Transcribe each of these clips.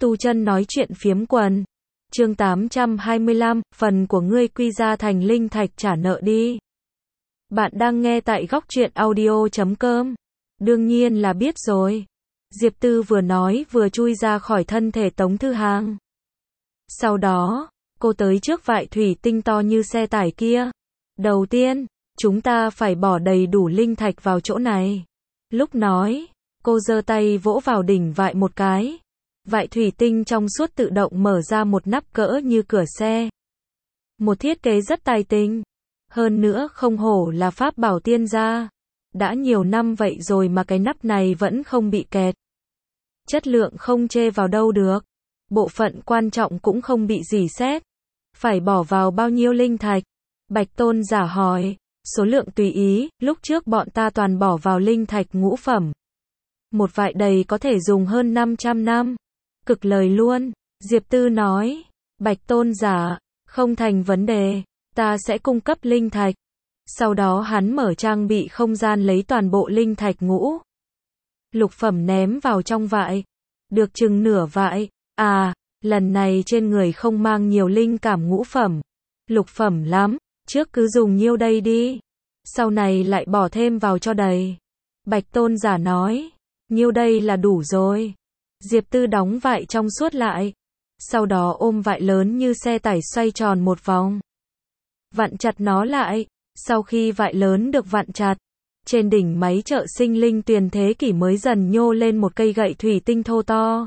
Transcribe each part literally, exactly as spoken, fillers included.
Tu chân nói chuyện phiếm quần. Chương tám trăm hai mươi lăm, phần của ngươi quy ra thành linh thạch trả nợ đi. Bạn đang nghe tại góc truyện audio chấm com. Đương nhiên là biết rồi. Diệp Tư vừa nói vừa chui ra khỏi thân thể Tống Thư Hàng. Sau đó, cô tới trước vại thủy tinh to như xe tải kia. Đầu tiên, chúng ta phải bỏ đầy đủ linh thạch vào chỗ này. Lúc nói, cô giơ tay vỗ vào đỉnh vại một cái. Vại thủy tinh trong suốt tự động mở ra một nắp cỡ như cửa xe. Một thiết kế rất tài tinh. Hơn nữa không hổ là pháp bảo tiên gia. Đã nhiều năm vậy rồi mà cái nắp này vẫn không bị kẹt. Chất lượng không chê vào đâu được. Bộ phận quan trọng cũng không bị rỉ sét. Phải bỏ vào bao nhiêu linh thạch? Bạch Tôn giả hỏi. Số lượng tùy ý, lúc trước bọn ta toàn bỏ vào linh thạch ngũ phẩm. Một vại đầy có thể dùng hơn năm trăm năm. Cực lời luôn. Diệp Tư nói. Bạch Tôn giả, không thành vấn đề. Ta sẽ cung cấp linh thạch. Sau đó hắn mở trang bị không gian lấy toàn bộ linh thạch ngũ lục phẩm ném vào trong vại. Được chừng nửa vại. À, lần này trên người không mang nhiều linh cảm ngũ phẩm. Lục phẩm lắm. Trước cứ dùng nhiêu đây đi. Sau này lại bỏ thêm vào cho đầy. Bạch Tôn giả nói. Nhiêu đây là đủ rồi. Diệp Tư đóng vại trong suốt lại. Sau đó ôm vại lớn như xe tải xoay tròn một vòng. Vặn chặt nó lại. Sau khi vại lớn được vặn chặt, trên đỉnh máy trợ sinh linh tuyền thế kỷ mới dần nhô lên một cây gậy thủy tinh thô to.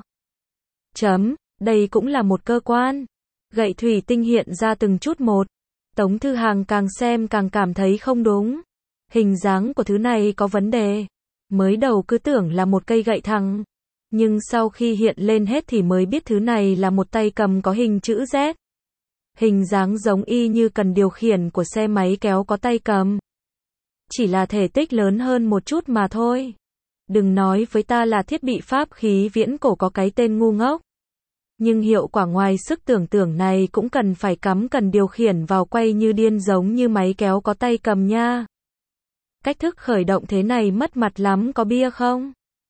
Chấm, đây cũng là một cơ quan. Gậy thủy tinh hiện ra từng chút một. Tống Thư Hàng càng xem càng cảm thấy không đúng. Hình dáng của thứ này có vấn đề. Mới đầu cứ tưởng là một cây gậy thẳng. Nhưng sau khi hiện lên hết thì mới biết thứ này là một tay cầm có hình chữ Z. Hình dáng giống y như cần điều khiển của xe máy kéo có tay cầm. Chỉ là thể tích lớn hơn một chút mà thôi. Đừng nói với ta là thiết bị pháp khí viễn cổ có cái tên ngu ngốc. Nhưng hiệu quả ngoài sức tưởng tượng này cũng cần phải cắm cần điều khiển vào quay như điên giống như máy kéo có tay cầm nha. Cách thức khởi động thế này mất mặt lắm có bia không?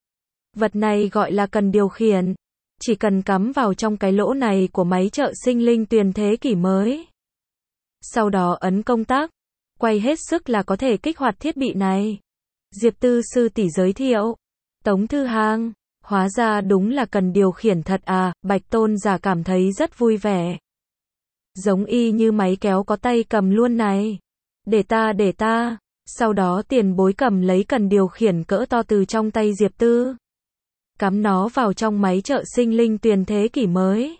Vật này gọi là cần điều khiển. Chỉ cần cắm vào trong cái lỗ này của máy trợ sinh linh tuyền thế kỷ mới. Sau đó ấn công tắc. Quay hết sức là có thể kích hoạt thiết bị này. Diệp Tư sư tỷ giới thiệu. Tống Thư Hàng. Hóa ra đúng là cần điều khiển thật à, Bạch Tôn giả cảm thấy rất vui vẻ. Giống y như máy kéo có tay cầm luôn này. Để ta để ta. Sau đó tiền bối cầm lấy cần điều khiển cỡ to từ trong tay Diệp Tư. Cắm nó vào trong máy trợ sinh linh tuyền thế kỷ mới.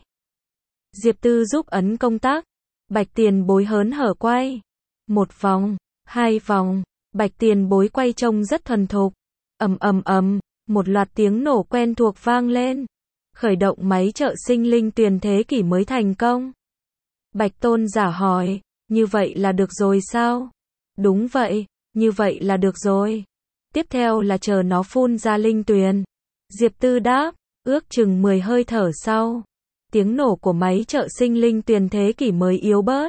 Diệp Tư giúp ấn công tắc. Bạch tiền bối hớn hở quay. Một vòng, hai vòng, bạch tiền bối quay trông rất thuần thục. Ầm ầm ầm, một loạt tiếng nổ quen thuộc vang lên. Khởi động máy trợ sinh linh tuyền thế kỷ mới thành công. Bạch Tôn giả hỏi, như vậy là được rồi sao? Đúng vậy, như vậy là được rồi. Tiếp theo là chờ nó phun ra linh tuyền. Diệp Tư đáp, ước chừng mười hơi thở sau. Tiếng nổ của máy trợ sinh linh tuyền thế kỷ mới yếu bớt.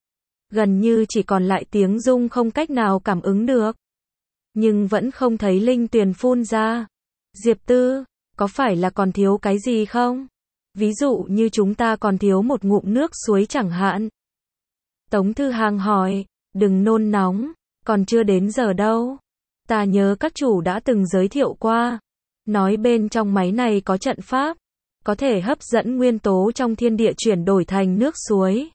Gần như chỉ còn lại tiếng rung không cách nào cảm ứng được. Nhưng vẫn không thấy linh tuyền phun ra. Diệp Tư, có phải là còn thiếu cái gì không? Ví dụ như chúng ta còn thiếu một ngụm nước suối chẳng hạn. Tống Thư Hàng hỏi, đừng nôn nóng, còn chưa đến giờ đâu. Ta nhớ các chủ đã từng giới thiệu qua. Nói bên trong máy này có trận pháp. Có thể hấp dẫn nguyên tố trong thiên địa chuyển đổi thành nước suối.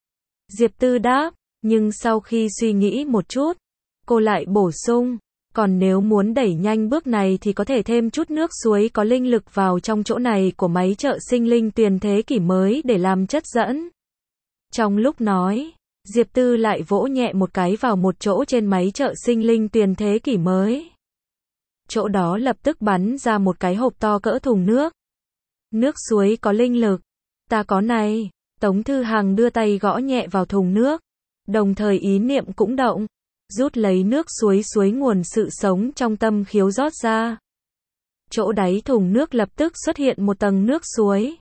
Diệp Tư đáp, nhưng sau khi suy nghĩ một chút, cô lại bổ sung, còn nếu muốn đẩy nhanh bước này thì có thể thêm chút nước suối có linh lực vào trong chỗ này của máy trợ sinh linh tuyền thế kỷ mới để làm chất dẫn. Trong lúc nói, Diệp Tư lại vỗ nhẹ một cái vào một chỗ trên máy trợ sinh linh tuyền thế kỷ mới. Chỗ đó lập tức bắn ra một cái hộp to cỡ thùng nước. Nước suối có linh lực. Ta có này. Tống Thư Hàng đưa tay gõ nhẹ vào thùng nước. Đồng thời ý niệm cũng động. Rút lấy nước suối suối nguồn sự sống trong tâm khiếu rót ra. Chỗ đáy thùng nước lập tức xuất hiện một tầng nước suối.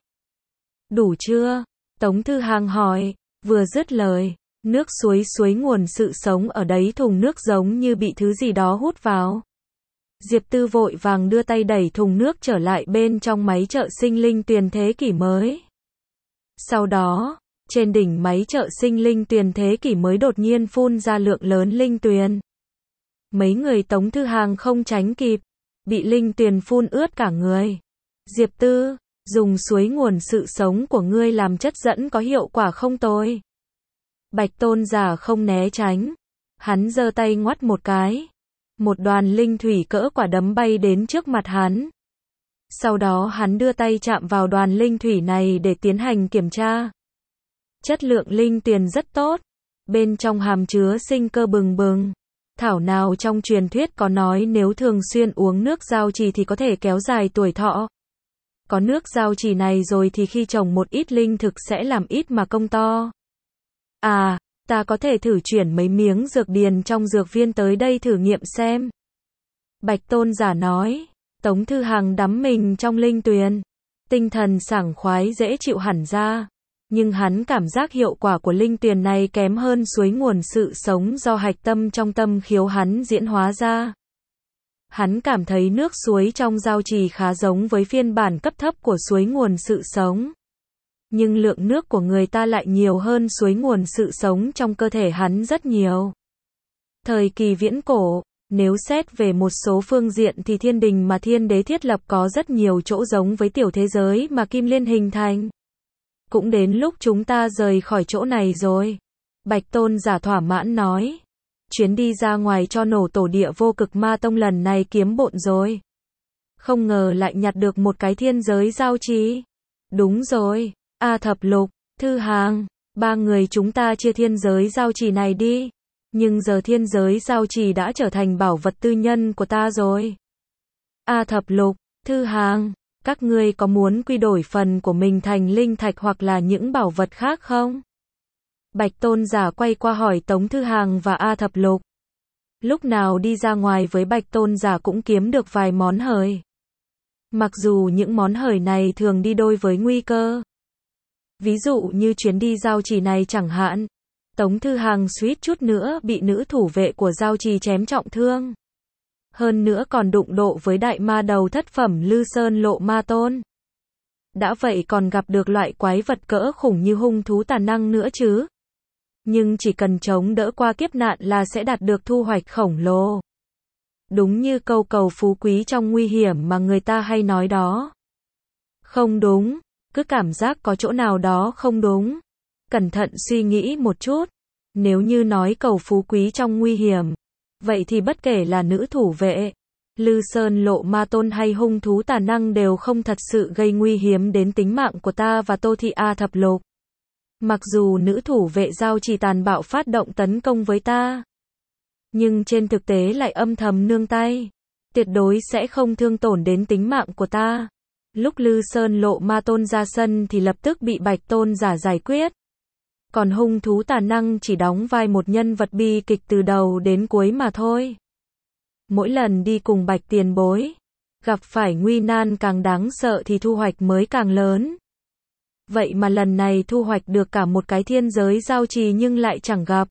Đủ chưa? Tống Thư Hàng hỏi. Vừa dứt lời, nước suối suối nguồn sự sống ở đáy thùng nước giống như bị thứ gì đó hút vào. Diệp Tư vội vàng đưa tay đẩy thùng nước trở lại bên trong máy trợ sinh linh tuyền thế kỷ mới. Sau đó, trên đỉnh máy trợ sinh linh tuyền thế kỷ mới đột nhiên phun ra lượng lớn linh tuyền. Mấy người Tống Thư Hàng không tránh kịp, bị linh tuyền phun ướt cả người. Diệp Tư, dùng suối nguồn sự sống của ngươi làm chất dẫn có hiệu quả không tồi. Bạch Tôn giả không né tránh, hắn giơ tay ngoắt một cái. Một đoàn linh thủy cỡ quả đấm bay đến trước mặt hắn. Sau đó hắn đưa tay chạm vào đoàn linh thủy này để tiến hành kiểm tra. Chất lượng linh tuyền rất tốt, bên trong hàm chứa sinh cơ bừng bừng. Thảo nào trong truyền thuyết có nói nếu thường xuyên uống nước giao trì thì có thể kéo dài tuổi thọ. Có nước giao trì này rồi thì khi trồng một ít linh thực sẽ làm ít mà công to. À, ta có thể thử chuyển mấy miếng dược điền trong dược viên tới đây thử nghiệm xem. Bạch Tôn giả nói. Tống Thư Hàng đắm mình trong linh tuyền, tinh thần sảng khoái dễ chịu hẳn ra. Nhưng hắn cảm giác hiệu quả của linh tuyền này kém hơn suối nguồn sự sống do hạch tâm trong tâm khiếu hắn diễn hóa ra. Hắn cảm thấy nước suối trong giao trì khá giống với phiên bản cấp thấp của suối nguồn sự sống. Nhưng lượng nước của người ta lại nhiều hơn suối nguồn sự sống trong cơ thể hắn rất nhiều. Thời kỳ viễn cổ, nếu xét về một số phương diện thì thiên đình mà thiên đế thiết lập có rất nhiều chỗ giống với tiểu thế giới mà Kim Liên hình thành. Cũng đến lúc chúng ta rời khỏi chỗ này rồi. Bạch Tôn giả thỏa mãn nói. Chuyến đi ra ngoài cho nổ tổ địa vô cực ma tông lần này kiếm bộn rồi. Không ngờ lại nhặt được một cái thiên giới giao trì. Đúng rồi, A Thập Lục, Thư Hàng, ba người chúng ta chia thiên giới giao trì này đi. Nhưng giờ thiên giới giao trì đã trở thành bảo vật tư nhân của ta rồi. A Thập Lục, Thư Hàng, các ngươi có muốn quy đổi phần của mình thành linh thạch hoặc là những bảo vật khác không? Bạch Tôn giả quay qua hỏi Tống Thư Hàng và A Thập Lục. Lúc nào đi ra ngoài với Bạch Tôn giả cũng kiếm được vài món hời. Mặc dù những món hời này thường đi đôi với nguy cơ. Ví dụ như chuyến đi giao trì này chẳng hạn. Tống Thư Hàng suýt chút nữa bị nữ thủ vệ của giao trì chém trọng thương. Hơn nữa còn đụng độ với đại ma đầu thất phẩm Lư Sơn Lộ Ma Tôn. Đã vậy còn gặp được loại quái vật cỡ khủng như hung thú tà năng nữa chứ. Nhưng chỉ cần chống đỡ qua kiếp nạn là sẽ đạt được thu hoạch khổng lồ. Đúng như câu cầu phú quý trong nguy hiểm mà người ta hay nói đó. Không đúng, cứ cảm giác có chỗ nào đó không đúng. Cẩn thận suy nghĩ một chút. Nếu như nói cầu phú quý trong nguy hiểm, vậy thì bất kể là nữ thủ vệ, Lư Sơn Lộ Ma Tôn hay hung thú tà năng đều không thật sự gây nguy hiểm đến tính mạng của ta và Tô Thị A Thập Lục. Mặc dù nữ thủ vệ giao trì tàn bạo phát động tấn công với ta, nhưng trên thực tế lại âm thầm nương tay, tuyệt đối sẽ không thương tổn đến tính mạng của ta. Lúc Lư Sơn Lộ Ma Tôn ra sân thì lập tức bị Bạch Tôn giả giải quyết. Còn hung thú tà năng chỉ đóng vai một nhân vật bi kịch từ đầu đến cuối mà thôi. Mỗi lần đi cùng Bạch tiền bối, gặp phải nguy nan càng đáng sợ thì thu hoạch mới càng lớn. Vậy mà lần này thu hoạch được cả một cái thiên giới giao trì nhưng lại chẳng gặp.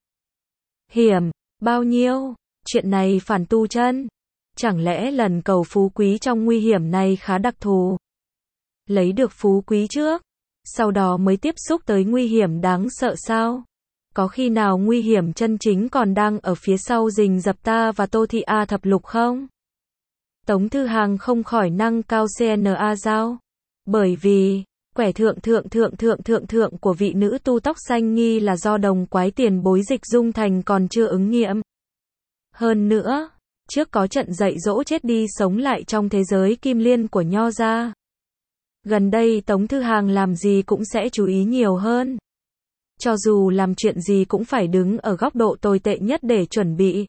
Hiểm, bao nhiêu, chuyện này phản tu chân. Chẳng lẽ lần cầu phú quý trong nguy hiểm này khá đặc thù? Lấy được phú quý trước, sau đó mới tiếp xúc tới nguy hiểm đáng sợ sao? Có khi nào nguy hiểm chân chính còn đang ở phía sau rình rập ta và Tô Thị A Thập Lục không? Tống Thư Hàng không khỏi nâng cao xê en a giao. Bởi vì, quẻ thượng thượng thượng thượng thượng thượng của vị nữ tu tóc xanh nghi là do đồng quái tiền bối dịch dung thành còn chưa ứng nghiệm. Hơn nữa, trước có trận dạy dỗ chết đi sống lại trong thế giới kim liên của Nho gia. Gần đây Tống Thư Hàng làm gì cũng sẽ chú ý nhiều hơn. Cho dù làm chuyện gì cũng phải đứng ở góc độ tồi tệ nhất để chuẩn bị.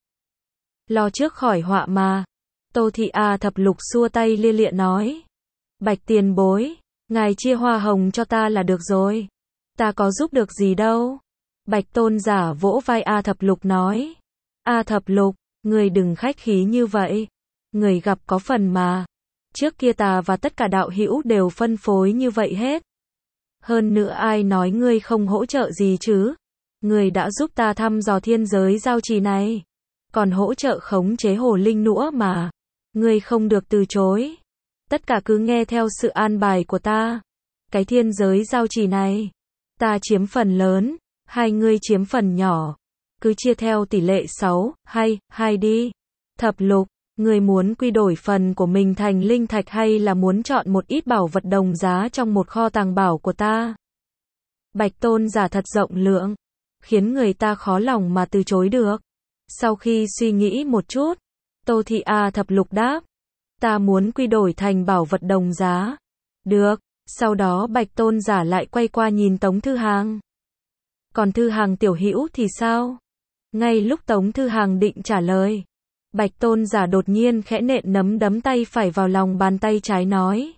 Lo trước khỏi họa mà. Tô Thị A Thập Lục xua tay lia lịa nói. Bạch tiền bối, ngài chia hoa hồng cho ta là được rồi. Ta có giúp được gì đâu. Bạch Tôn giả vỗ vai A Thập Lục nói. A Thập Lục, người đừng khách khí như vậy. Người gặp có phần mà. Trước kia ta và tất cả đạo hữu đều phân phối như vậy hết. Hơn nữa ai nói ngươi không hỗ trợ gì chứ? Ngươi đã giúp ta thăm dò thiên giới giao trì này. Còn hỗ trợ khống chế hồ linh nữa mà. Ngươi không được từ chối. Tất cả cứ nghe theo sự an bài của ta. Cái thiên giới giao trì này, ta chiếm phần lớn, hai ngươi chiếm phần nhỏ. Cứ chia theo tỷ lệ sáu, hay, hai đi. Thập lục, ngươi muốn quy đổi phần của mình thành linh thạch hay là muốn chọn một ít bảo vật đồng giá trong một kho tàng bảo của ta? Bạch tôn giả thật rộng lượng, khiến người ta khó lòng mà từ chối được. Sau khi suy nghĩ một chút, Tô Thị A thập lục đáp, ta muốn quy đổi thành bảo vật đồng giá. Được, sau đó Bạch tôn giả lại quay qua nhìn Tống Thư Hàng. Còn Thư Hàng tiểu hữu thì sao? Ngay lúc Tống Thư Hàng định trả lời, Bạch tôn giả đột nhiên khẽ nện nắm đấm tay phải vào lòng bàn tay trái nói.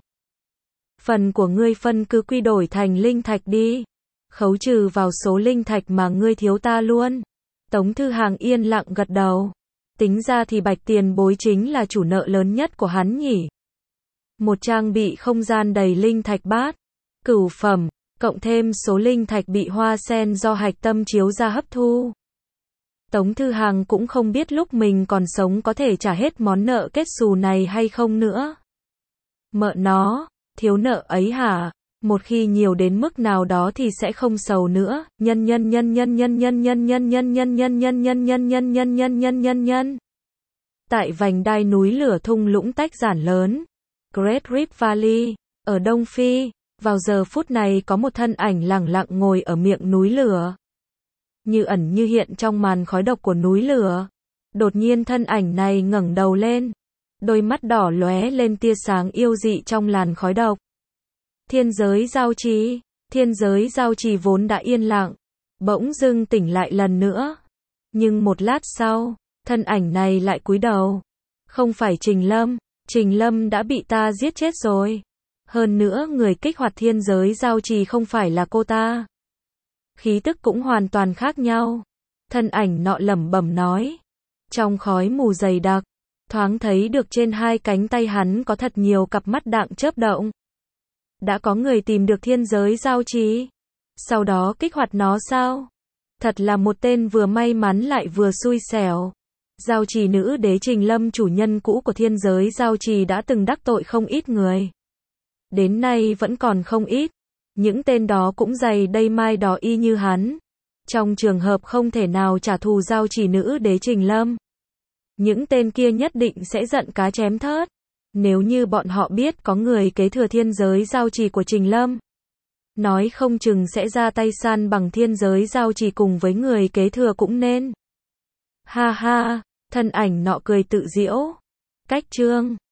Phần của ngươi phân cứ quy đổi thành linh thạch đi. Khấu trừ vào số linh thạch mà ngươi thiếu ta luôn. Tống Thư Hàng yên lặng gật đầu. Tính ra thì Bạch tiền bối chính là chủ nợ lớn nhất của hắn nhỉ. Một trang bị không gian đầy linh thạch bát, cửu phẩm, cộng thêm số linh thạch bị hoa sen do hạch tâm chiếu ra hấp thu. Tống Thư Hàng cũng không biết lúc mình còn sống có thể trả hết món nợ kết xù này hay không nữa. Mợ nó, thiếu nợ ấy hả? Một khi nhiều đến mức nào đó thì sẽ không sầu nữa. Nhân nhân nhân nhân nhân nhân nhân nhân nhân nhân nhân nhân nhân nhân nhân nhân nhân nhân nhân nhân. Tại vành đai núi lửa thung lũng tách giản lớn, Great Rift Valley, ở Đông Phi, vào giờ phút này có một thân ảnh lẳng lặng ngồi ở miệng núi lửa. Như ẩn như hiện trong màn khói độc của núi lửa. Đột nhiên thân ảnh này ngẩng đầu lên. Đôi mắt đỏ lóe lên tia sáng yêu dị trong làn khói độc. Thiên giới giao trì, thiên giới giao trì vốn đã yên lặng, bỗng dưng tỉnh lại lần nữa. Nhưng một lát sau, thân ảnh này lại cúi đầu. Không phải Trình Lâm, Trình Lâm đã bị ta giết chết rồi. Hơn nữa người kích hoạt thiên giới giao trì không phải là cô ta. Khí tức cũng hoàn toàn khác nhau. Thân ảnh nọ lẩm bẩm nói. Trong khói mù dày đặc, thoáng thấy được trên hai cánh tay hắn có thật nhiều cặp mắt đạng chớp động. Đã có người tìm được thiên giới giao trì, sau đó kích hoạt nó sao? Thật là một tên vừa may mắn lại vừa xui xẻo. Giao trì nữ đế Trình Lâm, chủ nhân cũ của thiên giới giao trì, đã từng đắc tội không ít người. Đến nay vẫn còn không ít. Những tên đó cũng dày đây mai đó y như hắn. Trong trường hợp không thể nào trả thù giao trì nữ đế Trình Lâm, những tên kia nhất định sẽ giận cá chém thớt. Nếu như bọn họ biết có người kế thừa thiên giới giao trì của Trình Lâm, nói không chừng sẽ ra tay san bằng thiên giới giao trì cùng với người kế thừa cũng nên. Ha ha, thân ảnh nọ cười tự giễu. Cách chương